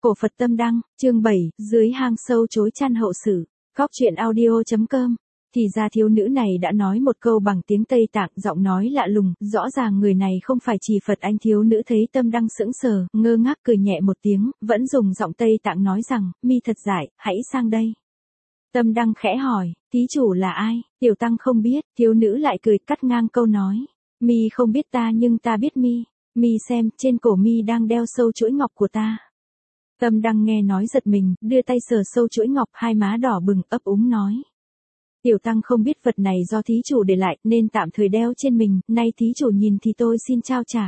Cổ Phật Tâm Đăng, chương 7, dưới hang sâu chối chăn hậu sự. Góc truyện audio.com. Thì ra thiếu nữ này đã nói một câu bằng tiếng Tây Tạng, giọng nói lạ lùng, rõ ràng người này không phải Trì Phật. Anh thiếu nữ thấy Tâm Đăng sững sờ, ngơ ngác cười nhẹ một tiếng, vẫn dùng giọng Tây Tạng nói rằng, mi thật dại, hãy sang đây. Tâm Đăng khẽ hỏi, thí chủ là ai? Tiểu tăng không biết. Thiếu nữ lại cười cắt ngang câu nói, mi không biết ta nhưng ta biết mi. Mi xem, trên cổ mi đang đeo sâu chuỗi ngọc của ta. Tâm Đăng nghe nói giật mình, đưa tay sờ sâu chuỗi ngọc, hai má đỏ bừng, ấp úng nói. Tiểu tăng không biết vật này do thí chủ để lại, nên tạm thời đeo trên mình, nay thí chủ nhìn thì tôi xin trao trả.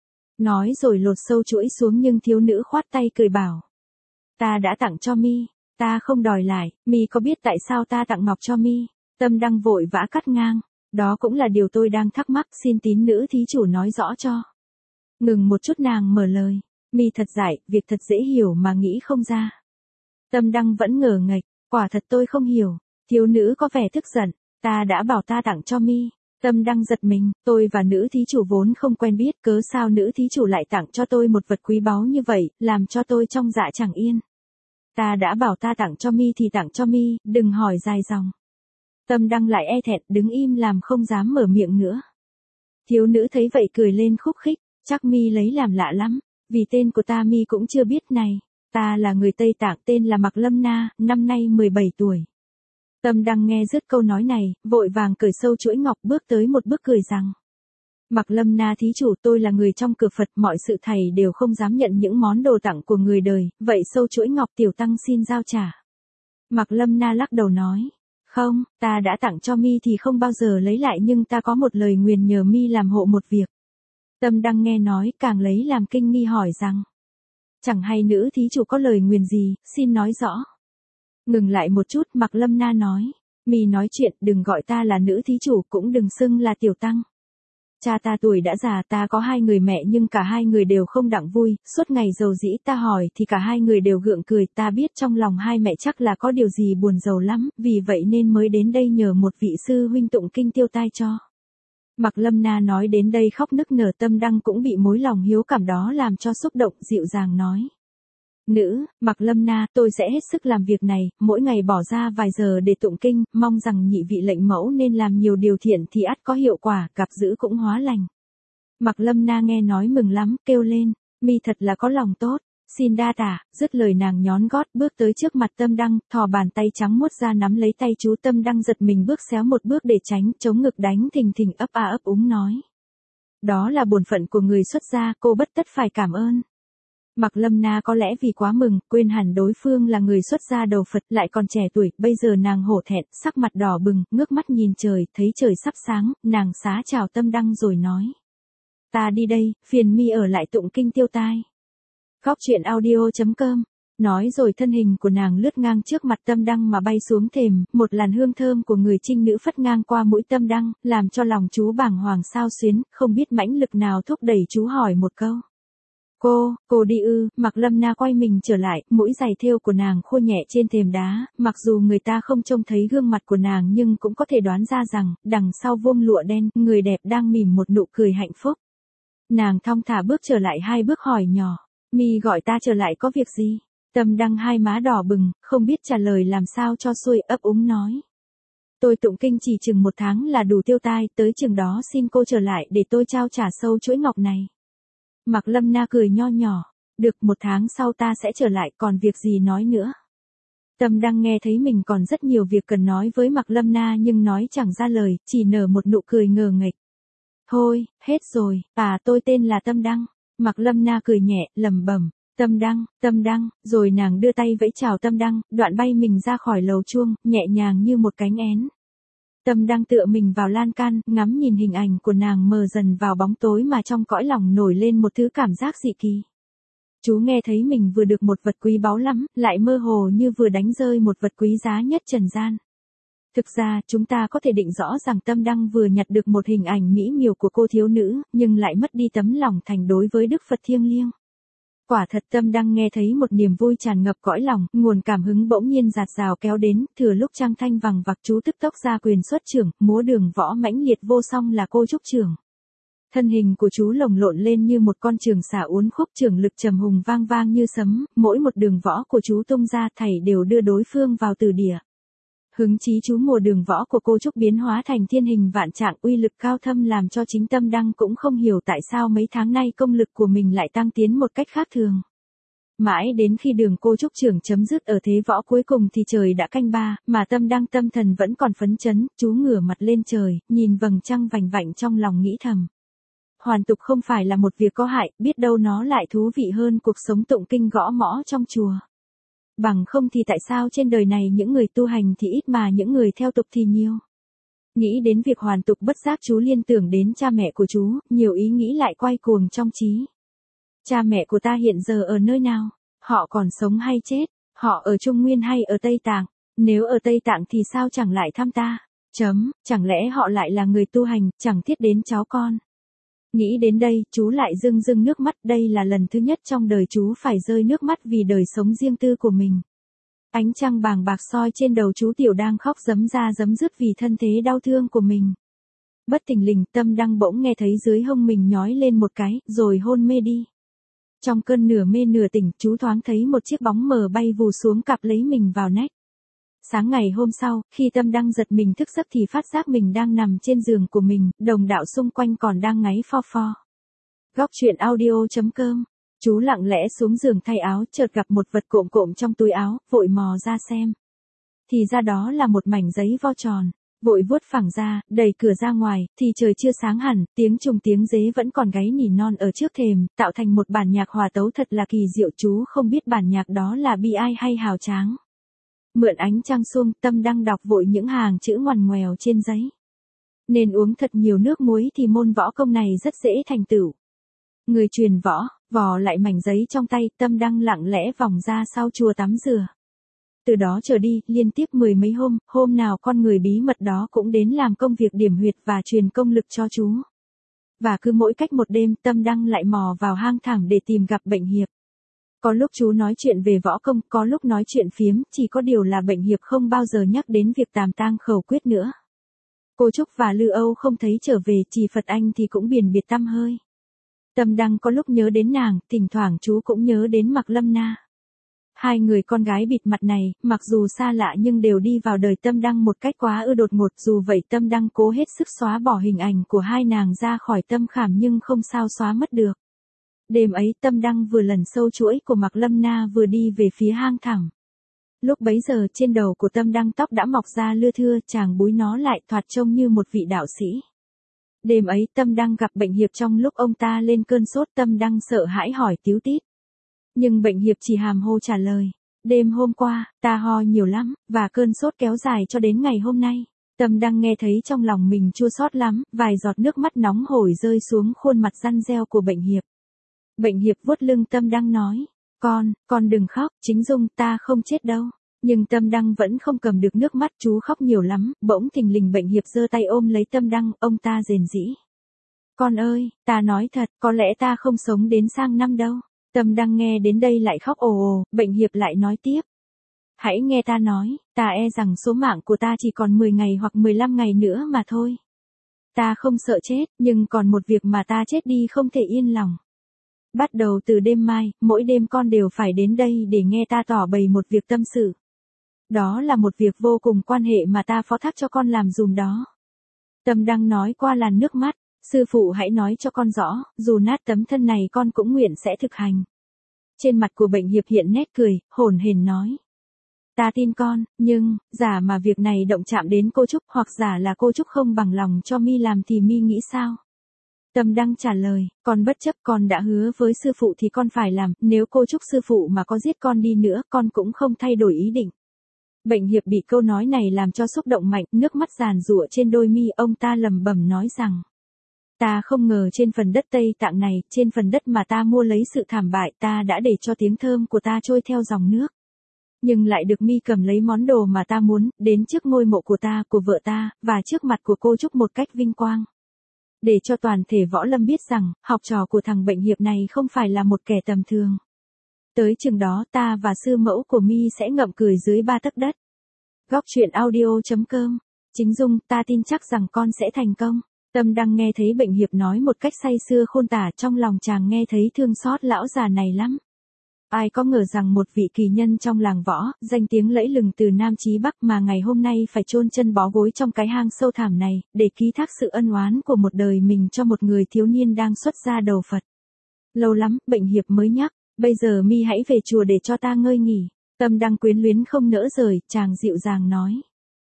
Nói rồi lột sâu chuỗi xuống nhưng thiếu nữ khoát tay cười bảo. Ta đã tặng cho mi, ta không đòi lại, mi có biết tại sao ta tặng ngọc cho mi? Tâm Đăng vội vã cắt ngang. Đó cũng là điều tôi đang thắc mắc, xin tín nữ thí chủ nói rõ cho. Ngừng một chút nàng mở lời. Mi thật dại, việc thật dễ hiểu mà nghĩ không ra. Tâm Đăng vẫn ngờ nghệch, quả thật tôi không hiểu. Thiếu nữ có vẻ tức giận, ta đã bảo ta tặng cho mi. Tâm Đăng giật mình, tôi và nữ thí chủ vốn không quen biết, cớ sao nữ thí chủ lại tặng cho tôi một vật quý báu như vậy, làm cho tôi trong dạ chẳng yên. Ta đã bảo ta tặng cho mi thì tặng cho mi, đừng hỏi dài dòng. Tâm Đăng lại e thẹn, đứng im làm không dám mở miệng nữa. Thiếu nữ thấy vậy cười lên khúc khích, chắc mi lấy làm lạ lắm. Vì tên của ta mi cũng chưa biết này. Ta là người Tây Tạng, tên là Mạc Lâm Na, năm nay 17 tuổi. Tâm Đăng nghe dứt câu nói này, vội vàng cởi sâu chuỗi ngọc, bước tới một bước cười rằng. Mạc Lâm Na thí chủ, tôi là người trong cửa Phật, mọi sự thầy đều không dám nhận những món đồ tặng của người đời, vậy sâu chuỗi ngọc tiểu tăng xin giao trả. Mạc Lâm Na lắc đầu nói. Không, ta đã tặng cho mi thì không bao giờ lấy lại, nhưng ta có một lời nguyền nhờ mi làm hộ một việc. Tâm Đăng nghe nói càng lấy làm kinh nghi hỏi rằng. Chẳng hay nữ thí chủ có lời nguyền gì, xin nói rõ. Ngừng lại một chút, Mạc Lâm Na nói. Mi nói chuyện, đừng gọi ta là nữ thí chủ, cũng đừng xưng là tiểu tăng. Cha ta tuổi đã già, ta có hai người mẹ nhưng cả hai người đều không đặng vui, suốt ngày rầu rĩ ta hỏi thì cả hai người đều gượng cười, ta biết trong lòng hai mẹ chắc là có điều gì buồn rầu lắm, vì vậy nên mới đến đây nhờ một vị sư huynh tụng kinh tiêu tai cho. Mạc Lâm Na nói đến đây khóc nức nở. Tâm Đăng cũng bị mối lòng hiếu cảm đó làm cho xúc động, dịu dàng nói. Nữ, Mạc Lâm Na, tôi sẽ hết sức làm việc này, mỗi ngày bỏ ra vài giờ để tụng kinh, mong rằng nhị vị lệnh mẫu nên làm nhiều điều thiện thì ắt có hiệu quả, gặp dữ cũng hóa lành. Mạc Lâm Na nghe nói mừng lắm, kêu lên, mi thật là có lòng tốt, xin đa tạ. Dứt lời nàng nhón gót bước tới trước mặt Tâm Đăng, thò bàn tay trắng muốt ra nắm lấy tay chú. Tâm Đăng giật mình bước xéo một bước để tránh, chống ngực đánh thình thình, ấp a ấp úng nói. Đó là bổn phận của người xuất gia, cô bất tất phải cảm ơn. Mạc Lâm Na có lẽ vì quá mừng, quên hẳn đối phương là người xuất gia đầu Phật, lại còn trẻ tuổi, bây giờ nàng hổ thẹn, sắc mặt đỏ bừng, ngước mắt nhìn trời, thấy trời sắp sáng, nàng xá chào Tâm Đăng rồi nói. Ta đi đây, phiền mi ở lại tụng kinh tiêu tai. Góc truyện audio.com. Nói rồi thân hình của nàng lướt ngang trước mặt Tâm Đăng mà bay xuống thềm, một làn hương thơm của người trinh nữ phất ngang qua mũi Tâm Đăng, làm cho lòng chú bàng hoàng xao xuyến, không biết mãnh lực nào thúc đẩy chú hỏi một câu. Cô đi ư? Mạc Lâm Na quay mình trở lại, mũi giày thêu của nàng khô nhẹ trên thềm đá, mặc dù người ta không trông thấy gương mặt của nàng nhưng cũng có thể đoán ra rằng, đằng sau vuông lụa đen, người đẹp đang mỉm một nụ cười hạnh phúc. Nàng thong thả bước trở lại hai bước hỏi nhỏ, mi gọi ta trở lại có việc gì? Tâm Đăng hai má đỏ bừng, không biết trả lời làm sao cho xuôi, ấp úng nói. Tôi tụng kinh chỉ chừng 1 tháng là đủ tiêu tai, tới chừng đó xin cô trở lại để tôi trao trả sâu chuỗi ngọc này. Mạc Lâm Na cười nho nhỏ, được 1 tháng sau ta sẽ trở lại, còn việc gì nói nữa. Tâm Đăng nghe thấy mình còn rất nhiều việc cần nói với Mạc Lâm Na nhưng nói chẳng ra lời, chỉ nở một nụ cười ngờ nghệch. Thôi, hết rồi, tôi tên là Tâm Đăng. Mạc Lâm Na cười nhẹ, lẩm bẩm, Tâm Đăng, rồi nàng đưa tay vẫy chào Tâm Đăng, đoạn bay mình ra khỏi lầu chuông, nhẹ nhàng như một cánh én. Tâm Đăng tựa mình vào lan can, ngắm nhìn hình ảnh của nàng mờ dần vào bóng tối mà trong cõi lòng nổi lên một thứ cảm giác dị kỳ. Chú nghe thấy mình vừa được một vật quý báu lắm, lại mơ hồ như vừa đánh rơi một vật quý giá nhất trần gian. Thực ra, chúng ta có thể định rõ rằng Tâm Đăng vừa nhặt được một hình ảnh mỹ miều của cô thiếu nữ, nhưng lại mất đi tấm lòng thành đối với Đức Phật thiêng liêng. Quả thật Tâm Đăng nghe thấy một niềm vui tràn ngập cõi lòng, nguồn cảm hứng bỗng nhiên dạt dào kéo đến, thừa lúc Trang Thanh vằng vặc chú tức tốc ra quyền xuất trưởng, múa đường võ mãnh liệt vô song là cô trúc trưởng. Thân hình của chú lồng lộn lên như một con trường xà uốn khúc, trường lực trầm hùng vang vang như sấm, mỗi một đường võ của chú tung ra thảy đều đưa đối phương vào tử địa. Hứng chí chú mùa đường võ của cô Trúc biến hóa thành thiên hình vạn trạng, uy lực cao thâm làm cho chính Tâm Đăng cũng không hiểu tại sao mấy tháng nay công lực của mình lại tăng tiến một cách khác thường. Mãi đến khi đường cô Trúc trưởng chấm dứt ở thế võ cuối cùng thì trời đã canh ba, mà Tâm Đăng tâm thần vẫn còn phấn chấn, chú ngửa mặt lên trời, nhìn vầng trăng vành vạnh trong lòng nghĩ thầm. Hoàn tục không phải là một việc có hại, biết đâu nó lại thú vị hơn cuộc sống tụng kinh gõ mõ trong chùa. Bằng không thì tại sao trên đời này những người tu hành thì ít mà những người theo tục thì nhiều. Nghĩ đến việc hoàn tục bất giác chú liên tưởng đến cha mẹ của chú, nhiều ý nghĩ lại quay cuồng trong trí. Cha mẹ của ta hiện giờ ở nơi nào? Họ còn sống hay chết? Họ ở Trung Nguyên hay ở Tây Tạng? Nếu ở Tây Tạng thì sao chẳng lại thăm ta? Chẳng lẽ họ lại là người tu hành, chẳng thiết đến cháu con? Nghĩ đến đây, chú lại rưng rưng nước mắt, đây là lần thứ nhất trong đời chú phải rơi nước mắt vì đời sống riêng tư của mình. Ánh trăng bàng bạc soi trên đầu chú Tiểu đang khóc rấm ra rấm rứt vì thân thế đau thương của mình. Bất thình lình, Tâm Đăng bỗng nghe thấy dưới hông mình nhói lên một cái, rồi hôn mê đi. Trong cơn nửa mê nửa tỉnh, chú thoáng thấy một chiếc bóng mờ bay vù xuống cặp lấy mình vào nách. Sáng ngày hôm sau, khi Tâm Đăng giật mình thức giấc thì phát giác mình đang nằm trên giường của mình, đồng đạo xung quanh còn đang ngáy pho pho. Góc truyện audio.com. Chú lặng lẽ xuống giường thay áo, chợt gặp một vật cộm cộm trong túi áo, vội mò ra xem. Thì ra đó là một mảnh giấy vo tròn. Vội vuốt phẳng ra, đẩy cửa ra ngoài, thì trời chưa sáng hẳn, tiếng trùng tiếng dế vẫn còn gáy nỉ non ở trước thềm, tạo thành một bản nhạc hòa tấu thật là kỳ diệu. Chú không biết bản nhạc đó là bi ai hay hào tráng. Mượn ánh trăng xuông, Tâm Đăng đọc vội những hàng chữ ngoằn ngoèo trên giấy. Nên uống thật nhiều nước muối thì môn võ công này rất dễ thành tựu. Người truyền võ, vò lại mảnh giấy trong tay, Tâm Đăng lặng lẽ vòng ra sau chùa tắm rửa. Từ đó trở đi, liên tiếp 10 mấy hôm nào con người bí mật đó cũng đến làm công việc điểm huyệt và truyền công lực cho chú. Và cứ mỗi cách một đêm, Tâm Đăng lại mò vào hang thẳm để tìm gặp Bệnh Hiệp. Có lúc chú nói chuyện về võ công, có lúc nói chuyện phiếm, chỉ có điều là Bệnh Hiệp không bao giờ nhắc đến việc tàm tang khẩu quyết nữa. Cô Trúc và Lư Âu không thấy trở về, chỉ Phật Anh thì cũng biển biệt tăm hơi. Tâm Đăng có lúc nhớ đến nàng, thỉnh thoảng chú cũng nhớ đến Mạc Lâm Na. Hai người con gái bịt mặt này, mặc dù xa lạ nhưng đều đi vào đời Tâm Đăng một cách quá đột ngột, dù vậy Tâm Đăng cố hết sức xóa bỏ hình ảnh của hai nàng ra khỏi tâm khảm nhưng không sao xóa mất được. Đêm ấy Tâm Đăng vừa lần sâu chuỗi của Mạc Lâm Na vừa đi về phía hang thẳng. Lúc bấy giờ trên đầu của Tâm Đăng tóc đã mọc ra lưa thưa, chàng búi nó lại thoạt trông như một vị đạo sĩ. Đêm ấy Tâm Đăng gặp Bệnh Hiệp trong lúc ông ta lên cơn sốt, Tâm Đăng sợ hãi hỏi tíu tít. Nhưng Bệnh Hiệp chỉ hàm hồ trả lời. Đêm hôm qua, ta ho nhiều lắm, và cơn sốt kéo dài cho đến ngày hôm nay. Tâm Đăng nghe thấy trong lòng mình chua xót lắm, vài giọt nước mắt nóng hổi rơi xuống khuôn mặt răn reo của Bệnh Hiệp. Bệnh Hiệp vuốt lưng Tâm Đăng nói. Con đừng khóc, Chính Dung, ta không chết đâu. Nhưng Tâm Đăng vẫn không cầm được nước mắt, chú khóc nhiều lắm, bỗng thình lình Bệnh Hiệp giơ tay ôm lấy Tâm Đăng, ông ta rền rĩ. Con ơi, ta nói thật, có lẽ ta không sống đến sang năm đâu. Tâm Đăng nghe đến đây lại khóc ồ ồ, Bệnh Hiệp lại nói tiếp. Hãy nghe ta nói, ta e rằng số mạng của ta chỉ còn 10 ngày hoặc 15 ngày nữa mà thôi. Ta không sợ chết, nhưng còn một việc mà ta chết đi không thể yên lòng. Bắt đầu từ đêm mai, mỗi đêm con đều phải đến đây để nghe ta tỏ bày một việc tâm sự. Đó là một việc vô cùng quan hệ mà ta phó thác cho con làm dùm đó. Tâm Đăng nói qua làn nước mắt. Sư phụ hãy nói cho con rõ, dù nát tấm thân này con cũng nguyện sẽ thực hành. Trên mặt của Bệnh Hiệp hiện nét cười, hổn hển nói. Ta tin con, nhưng, giả mà việc này động chạm đến cô Trúc, hoặc giả là cô Trúc không bằng lòng cho mi làm thì mi nghĩ sao? Tâm Đăng trả lời, con bất chấp, con đã hứa với sư phụ thì con phải làm, nếu cô Trúc sư phụ mà có giết con đi nữa, con cũng không thay đổi ý định. Bệnh Hiệp bị câu nói này làm cho xúc động mạnh, nước mắt giàn giụa trên đôi mi, ông ta lẩm bẩm nói rằng. Ta không ngờ trên phần đất Tây Tạng này, trên phần đất mà ta mua lấy sự thảm bại, ta đã để cho tiếng thơm của ta trôi theo dòng nước. Nhưng lại được mi cầm lấy món đồ mà ta muốn, đến trước ngôi mộ của ta, của vợ ta, và trước mặt của cô Trúc một cách vinh quang. Để cho toàn thể võ lâm biết rằng, học trò của thằng Bệnh Hiệp này không phải là một kẻ tầm thường. Tới chừng đó ta và sư mẫu của mi sẽ ngậm cười dưới 3 tấc đất. Góc truyện audio.com. Chính Dung, ta tin chắc rằng con sẽ thành công. Tâm Đăng nghe thấy Bệnh Hiệp nói một cách say sưa khôn tả, trong lòng chàng nghe thấy thương xót lão già này lắm. Ai có ngờ rằng một vị kỳ nhân trong làng võ, danh tiếng lẫy lừng từ Nam chí Bắc mà ngày hôm nay phải chôn chân bó gối trong cái hang sâu thẳm này, để ký thác sự ân oán của một đời mình cho một người thiếu niên đang xuất gia đầu Phật. Lâu lắm, Bệnh Hiệp mới nhắc, bây giờ mi hãy về chùa để cho ta ngơi nghỉ. Tâm Đăng quyến luyến không nỡ rời, chàng dịu dàng nói.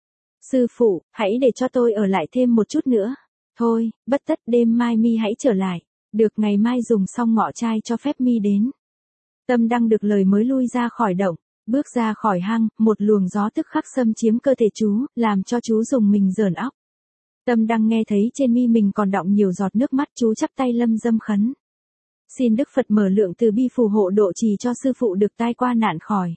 Sư phụ, hãy để cho tôi ở lại thêm một chút nữa. Thôi, bất tất, đêm mai mi hãy trở lại. Được, ngày mai dùng xong ngọ trai cho phép mi đến. Tâm Đăng được lời mới lui ra khỏi động, bước ra khỏi hang, một luồng gió tức khắc xâm chiếm cơ thể chú, làm cho chú dùng mình rờn óc. Tâm Đăng nghe thấy trên mi mình còn đọng nhiều giọt nước mắt, chú chắp tay lâm dâm khấn. Xin Đức Phật mở lượng từ bi phù hộ độ trì cho sư phụ được tai qua nạn khỏi.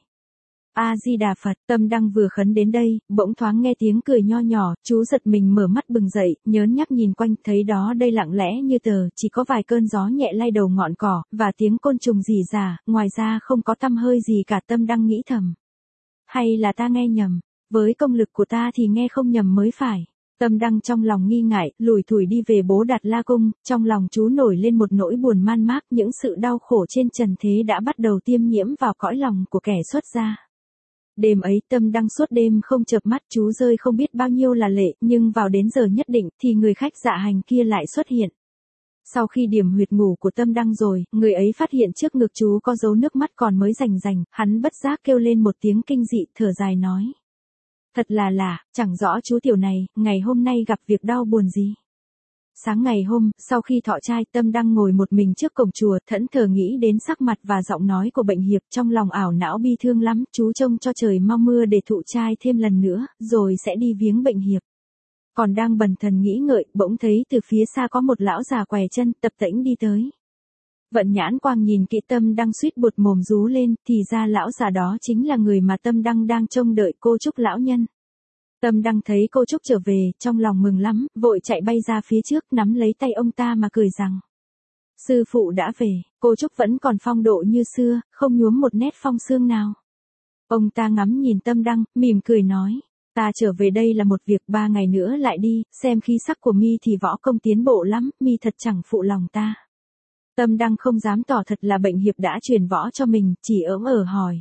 A-di-đà Phật. Tâm Đăng vừa khấn đến đây, bỗng thoáng nghe tiếng cười nho nhỏ, chú giật mình mở mắt bừng dậy, nhớn nhác nhìn quanh, thấy đó đây lặng lẽ như tờ, chỉ có vài cơn gió nhẹ lay đầu ngọn cỏ, và tiếng côn trùng rỉ rả, ngoài ra không có tăm hơi gì cả. Tâm Đăng nghĩ thầm. Hay là ta nghe nhầm, với công lực của ta thì nghe không nhầm mới phải. Tâm Đăng trong lòng nghi ngại, lủi thủi đi về Bố Đạt La Cung, trong lòng chú nổi lên một nỗi buồn man mác, những sự đau khổ trên trần thế đã bắt đầu tiêm nhiễm vào cõi lòng của kẻ xuất gia. Đêm ấy Tâm Đăng suốt đêm không chợp mắt, chú rơi không biết bao nhiêu là lệ, nhưng vào đến giờ nhất định thì người khách dạ hành kia lại xuất hiện. Sau khi điểm huyệt ngủ của Tâm Đăng rồi, người ấy phát hiện trước ngực chú có dấu nước mắt còn mới rành rành, hắn bất giác kêu lên một tiếng kinh dị, thở dài nói. Thật là lạ, chẳng rõ chú tiểu này, ngày hôm nay gặp việc đau buồn gì. Sáng ngày hôm, sau khi thọ trai, Tâm Đăng ngồi một mình trước cổng chùa, thẫn thờ nghĩ đến sắc mặt và giọng nói của Bệnh Hiệp, trong lòng ảo não bi thương lắm, chú trông cho trời mau mưa để thụ trai thêm lần nữa, rồi sẽ đi viếng Bệnh Hiệp. Còn đang bần thần nghĩ ngợi, bỗng thấy từ phía xa có một lão già què chân, tập tễnh đi tới. Vận nhãn quang nhìn kỹ, Tâm Đăng suýt buột mồm rú lên, thì ra lão già đó chính là người mà Tâm Đăng đang trông đợi, cô Trúc lão nhân. Tâm Đăng thấy cô Trúc trở về, trong lòng mừng lắm, vội chạy bay ra phía trước, nắm lấy tay ông ta mà cười rằng. Sư phụ đã về, cô Trúc vẫn còn phong độ như xưa, không nhuốm một nét phong sương nào. Ông ta ngắm nhìn Tâm Đăng, mỉm cười nói. Ta trở về đây là một việc, 3 ngày nữa lại đi, xem khí sắc của mi thì võ công tiến bộ lắm, mi thật chẳng phụ lòng ta. Tâm Đăng không dám tỏ thật là Bệnh Hiệp đã truyền võ cho mình, chỉ ỡm hỏi.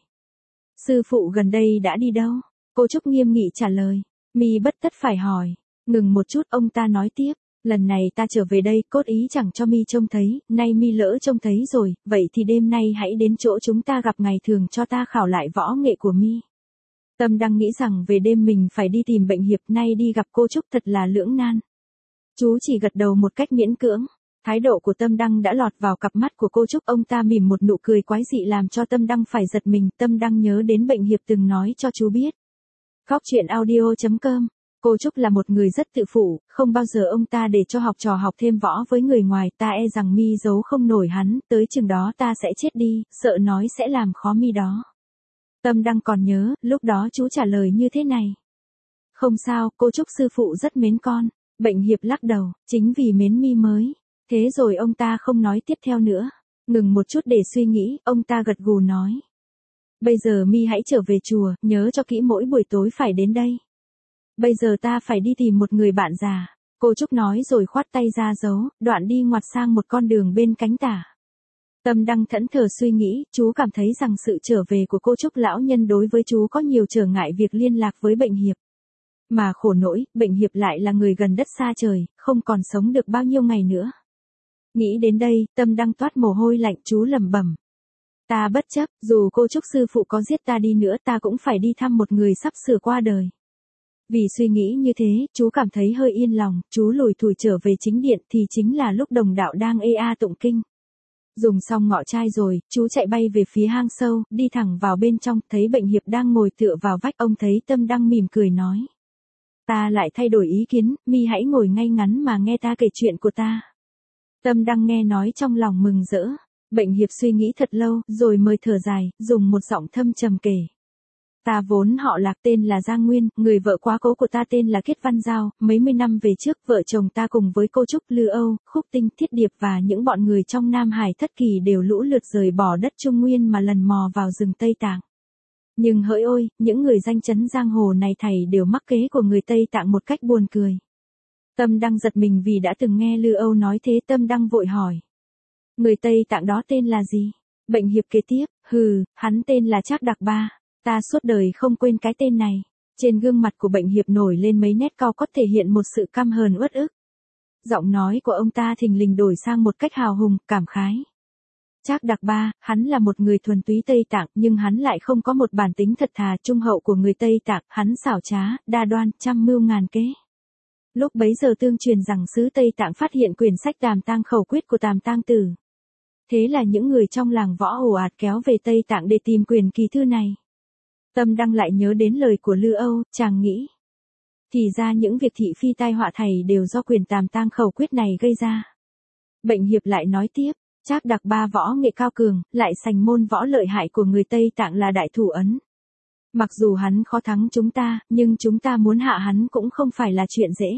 Sư phụ gần đây đã đi đâu? Cô Trúc nghiêm nghị trả lời. Mi bất tất phải hỏi. Ngừng một chút, ông ta nói tiếp. Lần này ta trở về đây, cốt ý chẳng cho mi trông thấy, nay mi lỡ trông thấy rồi, vậy thì đêm nay hãy đến chỗ chúng ta gặp ngày thường cho ta khảo lại võ nghệ của mi. Tâm Đăng nghĩ rằng về đêm mình phải đi tìm Bệnh Hiệp, nay đi gặp cô Trúc thật là lưỡng nan. Chú chỉ gật đầu một cách miễn cưỡng. Thái độ của Tâm Đăng đã lọt vào cặp mắt của cô Trúc, ông ta mỉm một nụ cười quái dị làm cho Tâm Đăng phải giật mình. Tâm Đăng nhớ đến Bệnh Hiệp từng nói cho chú biết. Góc truyện audio.com. Cô Trúc là một người rất tự phụ, không bao giờ ông ta để cho học trò học thêm võ với người ngoài, ta e rằng mi giấu không nổi hắn, tới chừng đó ta sẽ chết đi, sợ nói sẽ làm khó mi đó. Tâm Đăng còn nhớ, lúc đó chú trả lời như thế này. Không sao, cô Trúc sư phụ rất mến con. Bệnh Hiệp lắc đầu, chính vì mến mi mới. Thế rồi ông ta không nói tiếp theo nữa. Ngừng một chút để suy nghĩ, ông ta gật gù nói. Bây giờ mi hãy trở về chùa, nhớ cho kỹ mỗi buổi tối phải đến đây. Bây giờ ta phải đi tìm một người bạn già. Cô Trúc nói rồi khoát tay ra dấu, đoạn đi ngoặt sang một con đường bên cánh tả. Tâm Đăng thẫn thờ suy nghĩ, chú cảm thấy rằng sự trở về của cô Trúc lão nhân đối với chú có nhiều trở ngại việc liên lạc với Bệnh Hiệp. Mà khổ nỗi, Bệnh Hiệp lại là người gần đất xa trời, không còn sống được bao nhiêu ngày nữa. Nghĩ đến đây, Tâm Đăng toát mồ hôi lạnh, chú lẩm bẩm. Ta bất chấp, dù cô Trúc sư phụ có giết ta đi nữa ta cũng phải đi thăm một người sắp sửa qua đời. Vì suy nghĩ như thế, chú cảm thấy hơi yên lòng, chú lủi thủi trở về chính điện thì chính là lúc đồng đạo đang ê a tụng kinh. Dùng xong ngọ trai rồi, chú chạy bay về phía hang sâu, đi thẳng vào bên trong, thấy Bệnh Hiệp đang ngồi tựa vào vách, ông thấy Tâm Đăng mỉm cười nói. Ta lại thay đổi ý kiến, mi hãy ngồi ngay ngắn mà nghe ta kể chuyện của ta. Tâm Đăng nghe nói trong lòng mừng rỡ. Bệnh Hiệp suy nghĩ thật lâu, rồi mới thở dài, dùng một giọng thâm trầm kể. Ta vốn họ Lạc, tên là Giang Nguyên, người vợ quá cố của ta tên là Kết Văn Giao, mấy mươi năm về trước vợ chồng ta cùng với cô Trúc, Lư Âu, Khúc Tinh, Thiết Điệp và những bọn người trong Nam Hải Thất Kỳ đều lũ lượt rời bỏ đất Trung Nguyên mà lần mò vào rừng Tây Tạng. Nhưng hỡi ôi, những người danh chấn giang hồ này thảy đều mắc kế của người Tây Tạng một cách buồn cười. Tâm Đăng giật mình vì đã từng nghe Lư Âu nói thế. Tâm Đăng vội hỏi. Người Tây Tạng đó tên là gì? Bệnh hiệp kế tiếp. Hắn tên là Trác Đặc Ba. Ta suốt đời không quên cái tên này. Trên gương mặt của bệnh hiệp nổi lên mấy nét cau có thể hiện một sự căm hờn uất ức. Giọng nói của ông ta thình lình đổi sang một cách hào hùng, cảm khái. Trác Đặc Ba, hắn là một người thuần túy Tây Tạng, nhưng hắn lại không có một bản tính thật thà trung hậu của người Tây Tạng, hắn xảo trá, đa đoan, trăm mưu ngàn kế. Lúc bấy giờ tương truyền rằng xứ Tây Tạng phát hiện quyển sách Đàm Tang Khẩu Quyết của Tam Tang Tử. Thế là những người trong làng võ ồ ạt kéo về Tây Tạng để tìm quyển kỳ thư này. Tâm Đăng lại nhớ đến lời của Lư Âu, chàng nghĩ. Thì ra những việc thị phi tai họa thầy đều do quyền Tam Tang Khẩu Quyết này gây ra. Bệnh hiệp lại nói tiếp, Trác Đặc Ba võ nghệ cao cường, lại sành môn võ lợi hại của người Tây Tạng là Đại Thủ Ấn. Mặc dù hắn khó thắng chúng ta, nhưng chúng ta muốn hạ hắn cũng không phải là chuyện dễ.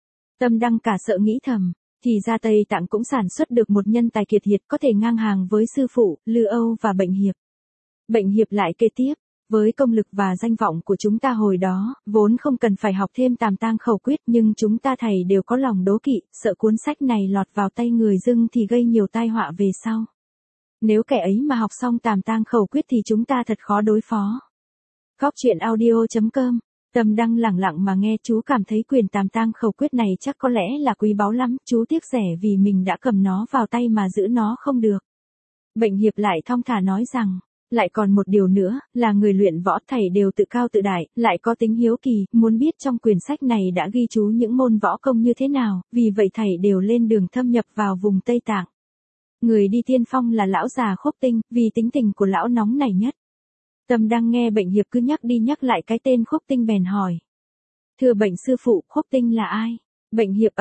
Tâm Đăng cả sợ nghĩ thầm, thì ra Tây Tạng cũng sản xuất được một nhân tài kiệt hiệt có thể ngang hàng với sư phụ, Lư Âu và bệnh hiệp. Bệnh hiệp lại kể tiếp, với công lực và danh vọng của chúng ta hồi đó, vốn không cần phải học thêm Tam Tang Khẩu Quyết, nhưng chúng ta thầy đều có lòng đố kỵ, sợ cuốn sách này lọt vào tay người dưng thì gây nhiều tai họa về sau. Nếu kẻ ấy mà học xong Tam Tang Khẩu Quyết thì chúng ta thật khó đối phó. Góc truyện audio.com. Tâm Đăng lẳng lặng mà nghe, chú cảm thấy quyền Tam Tang Khẩu Quyết này chắc có lẽ là quý báu lắm, chú tiếc rẻ vì mình đã cầm nó vào tay mà giữ nó không được. Bệnh hiệp lại thong thả nói rằng, lại còn một điều nữa, là người luyện võ thầy đều tự cao tự đại, lại có tính hiếu kỳ, muốn biết trong quyển sách này đã ghi chú những môn võ công như thế nào, vì vậy thầy đều lên đường thâm nhập vào vùng Tây Tạng. Người đi tiên phong là lão già Khúc Tinh, vì tính tình của lão nóng nảy nhất. Tâm Đăng nghe bệnh hiệp cứ nhắc đi nhắc lại cái tên Khúc Tinh bèn hỏi. Thưa bệnh sư phụ, Khúc Tinh là ai? Bệnh hiệp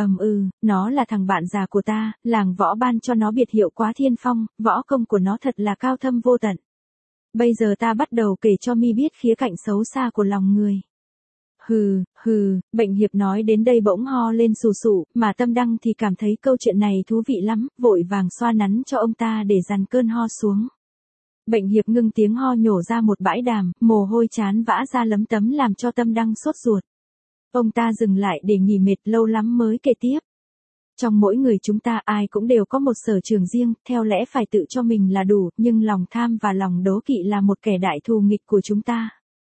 nó là thằng bạn già của ta, làng võ ban cho nó biệt hiệu Quá Thiên Phong, võ công của nó thật là cao thâm vô tận. Bây giờ ta bắt đầu kể cho mi biết khía cạnh xấu xa của lòng người. Bệnh hiệp nói đến đây bỗng ho lên sù sụ, mà Tâm Đăng thì cảm thấy câu chuyện này thú vị lắm, vội vàng xoa nắn cho ông ta để dằn cơn ho xuống. Bệnh hiệp ngưng tiếng ho nhổ ra một bãi đàm, mồ hôi chán vã ra lấm tấm làm cho Tâm Đăng sốt ruột. Ông ta dừng lại để nghỉ mệt, lâu lắm mới kể tiếp. Trong mỗi người chúng ta ai cũng đều có một sở trường riêng, theo lẽ phải tự cho mình là đủ, nhưng lòng tham và lòng đố kỵ là một kẻ đại thù nghịch của chúng ta.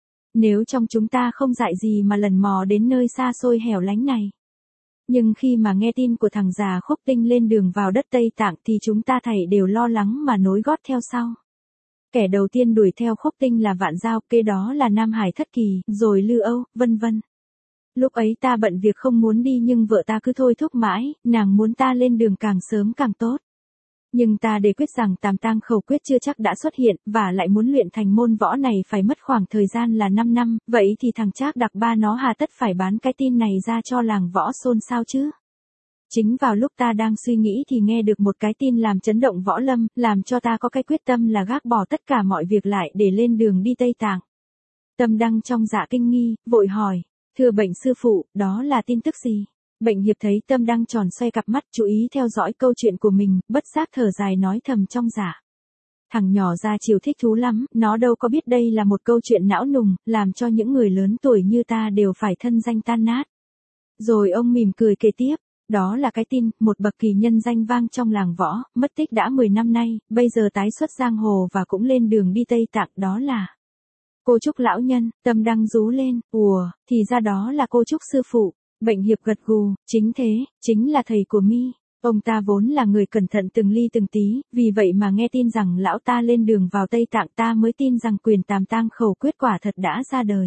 Nếu trong chúng ta không dại gì mà lần mò đến nơi xa xôi hẻo lánh này. Nhưng khi mà nghe tin của thằng già Khúc Tinh lên đường vào đất Tây Tạng thì chúng ta thảy đều lo lắng mà nối gót theo sau. Kẻ đầu tiên đuổi theo Khúc Tinh là Vạn Giao, kế đó là Nam Hải Thất Kỳ, rồi Lư Âu, vân vân. Lúc ấy ta bận việc không muốn đi nhưng vợ ta cứ thôi thúc mãi, nàng muốn ta lên đường càng sớm càng tốt. Nhưng ta để quyết rằng Tam Tang Khẩu Quyết chưa chắc đã xuất hiện, và lại muốn luyện thành môn võ này phải mất khoảng thời gian là 5 năm, vậy thì thằng Trác Đặc Ba nó hà tất phải bán cái tin này ra cho làng võ xôn xao chứ. Chính vào lúc ta đang suy nghĩ thì nghe được một cái tin làm chấn động võ lâm, làm cho ta có cái quyết tâm là gác bỏ tất cả mọi việc lại để lên đường đi Tây Tạng. Tâm Đăng trong dạ kinh nghi, vội hỏi, thưa bệnh sư phụ, đó là tin tức gì? Bệnh hiệp thấy Tâm Đăng tròn xoay cặp mắt chú ý theo dõi câu chuyện của mình, bất giác thở dài nói thầm trong dạ. Thằng nhỏ ra chiều thích thú lắm, nó đâu có biết đây là một câu chuyện não nùng, làm cho những người lớn tuổi như ta đều phải thân danh tan nát. Rồi ông mỉm cười kể tiếp. Đó là cái tin, một bậc kỳ nhân danh vang trong làng võ, mất tích đã 10 năm nay, bây giờ tái xuất giang hồ và cũng lên đường đi Tây Tạng, đó là cô Trúc lão nhân. Tâm Đăng rú lên, thì ra đó là cô Trúc sư phụ. Bệnh hiệp gật gù, chính thế, chính là thầy của mi. Ông ta vốn là người cẩn thận từng ly từng tí, vì vậy mà nghe tin rằng lão ta lên đường vào Tây Tạng ta mới tin rằng quyền Tam Tang Khẩu Quyết quả thật đã ra đời.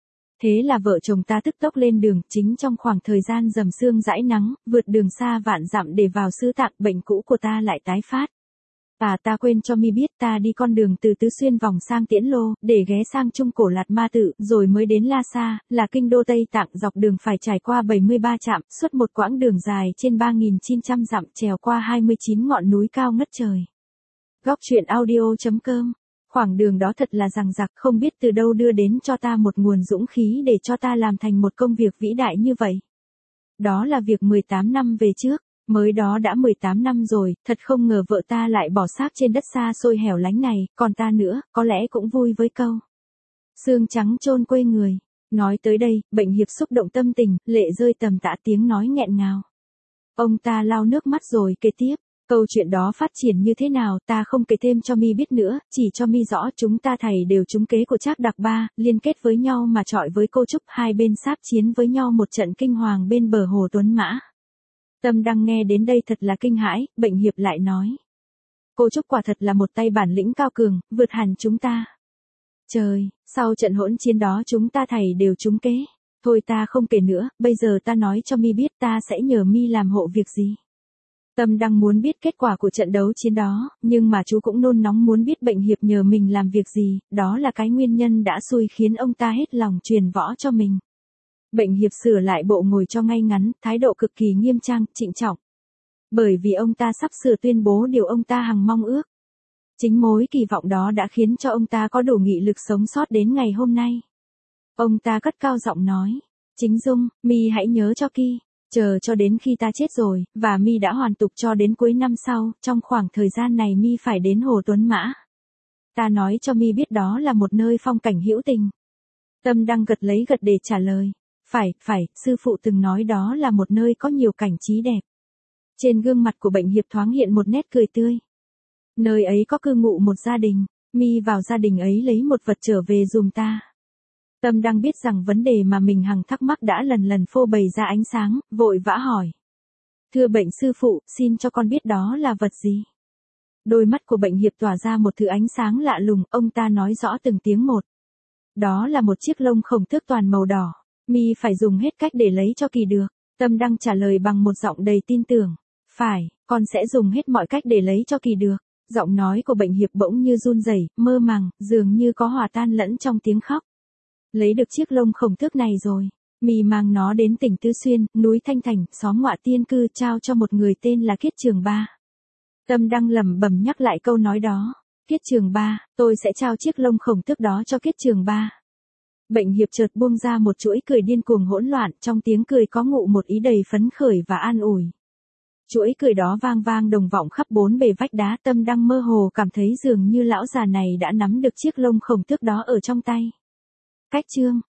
Thế là vợ chồng ta tức tốc lên đường, chính trong khoảng thời gian rằm sương rãi nắng, vượt đường xa vạn dặm để vào xứ Tạng, bệnh cũ của ta lại tái phát. Ta quên cho mi biết ta đi con đường từ Tứ Xuyên vòng sang Tiễn Lô, để ghé sang Trung Cổ Lạt Ma Tự, rồi mới đến La Sa, là kinh đô Tây Tạng, dọc đường phải trải qua 73 trạm, suốt một quãng đường dài trên 3.900 dặm, trèo qua 29 ngọn núi cao ngất trời. Góc truyện audio.com. Khoảng đường đó thật là dằng dặc, không biết từ đâu đưa đến cho ta một nguồn dũng khí để cho ta làm thành một công việc vĩ đại như vậy. Đó là việc 18 năm về trước, mới đó đã 18 năm rồi, thật không ngờ vợ ta lại bỏ xác trên đất xa xôi hẻo lánh này, còn ta nữa, có lẽ cũng vui với câu xương trắng chôn quê người. Nói tới đây, Bệnh Hiệp xúc động tâm tình, lệ rơi tầm tã, tiếng nói nghẹn ngào. Ông ta lau nước mắt rồi kể tiếp. Câu chuyện đó phát triển như thế nào ta không kể thêm cho mi biết nữa, chỉ cho mi rõ chúng ta thầy đều trúng kế của Trác Đặc Ba, liên kết với nhau mà chọi với cô Trúc, hai bên sáp chiến với nhau một trận kinh hoàng bên bờ hồ Tuấn Mã. Tâm Đăng nghe đến đây thật là kinh hãi, Bệnh Hiệp lại nói. Cô Trúc quả thật là một tay bản lĩnh cao cường, vượt hẳn chúng ta. Trời, sau trận hỗn chiến đó chúng ta thầy đều trúng kế. Thôi ta không kể nữa, bây giờ ta nói cho mi biết ta sẽ nhờ mi làm hộ việc gì. Tâm Đăng muốn biết kết quả của trận đấu chiến đó, nhưng mà chú cũng nôn nóng muốn biết Bệnh Hiệp nhờ mình làm việc gì, đó là cái nguyên nhân đã xui khiến ông ta hết lòng truyền võ cho mình. Bệnh Hiệp sửa lại bộ ngồi cho ngay ngắn, thái độ cực kỳ nghiêm trang, trịnh trọng. Bởi vì ông ta sắp sửa tuyên bố điều ông ta hằng mong ước. Chính mối kỳ vọng đó đã khiến cho ông ta có đủ nghị lực sống sót đến ngày hôm nay. Ông ta cất cao giọng nói, Chính Dung, mi hãy nhớ cho kỹ, chờ cho đến khi ta chết rồi, và mi đã hoàn tục cho đến cuối năm sau, trong khoảng thời gian này mi phải đến Hồ Tuấn Mã. Ta nói cho mi biết đó là một nơi phong cảnh hữu tình. Tâm Đăng gật lấy gật để trả lời, phải, sư phụ từng nói đó là một nơi có nhiều cảnh trí đẹp. Trên gương mặt của Bệnh Hiệp thoáng hiện một nét cười tươi. Nơi ấy có cư ngụ một gia đình, mi vào gia đình ấy lấy một vật trở về dùm ta. Tâm Đăng biết rằng vấn đề mà mình hằng thắc mắc đã lần lần phô bày ra ánh sáng, vội vã hỏi. Thưa Bệnh sư phụ, xin cho con biết đó là vật gì? Đôi mắt của Bệnh Hiệp tỏa ra một thứ ánh sáng lạ lùng, ông ta nói rõ từng tiếng một. Đó là một chiếc lông khổng tước toàn màu đỏ, mi phải dùng hết cách để lấy cho kỳ được. Tâm Đăng trả lời bằng một giọng đầy tin tưởng. Phải, con sẽ dùng hết mọi cách để lấy cho kỳ được. Giọng nói của Bệnh Hiệp bỗng như run rẩy, mơ màng, dường như có hòa tan lẫn trong tiếng khóc. Lấy được chiếc lông khổng tước này rồi, mì mang nó đến tỉnh Tư Xuyên, núi Thanh Thành, xóm Ngọa Tiên Cư, trao cho một người tên là Kiết Trường Ba. Tâm Đăng lẩm bẩm nhắc lại câu nói đó. Kiết Trường Ba, tôi sẽ trao chiếc lông khổng tước đó cho Kiết Trường Ba. Bệnh Hiệp chợt buông ra một chuỗi cười điên cuồng hỗn loạn, trong tiếng cười có ngụ một ý đầy phấn khởi và an ủi. Chuỗi cười đó vang vang đồng vọng khắp bốn bề vách đá. Tâm Đăng mơ hồ cảm thấy dường như lão già này đã nắm được chiếc lông khổng tước đó ở trong tay. Cách chương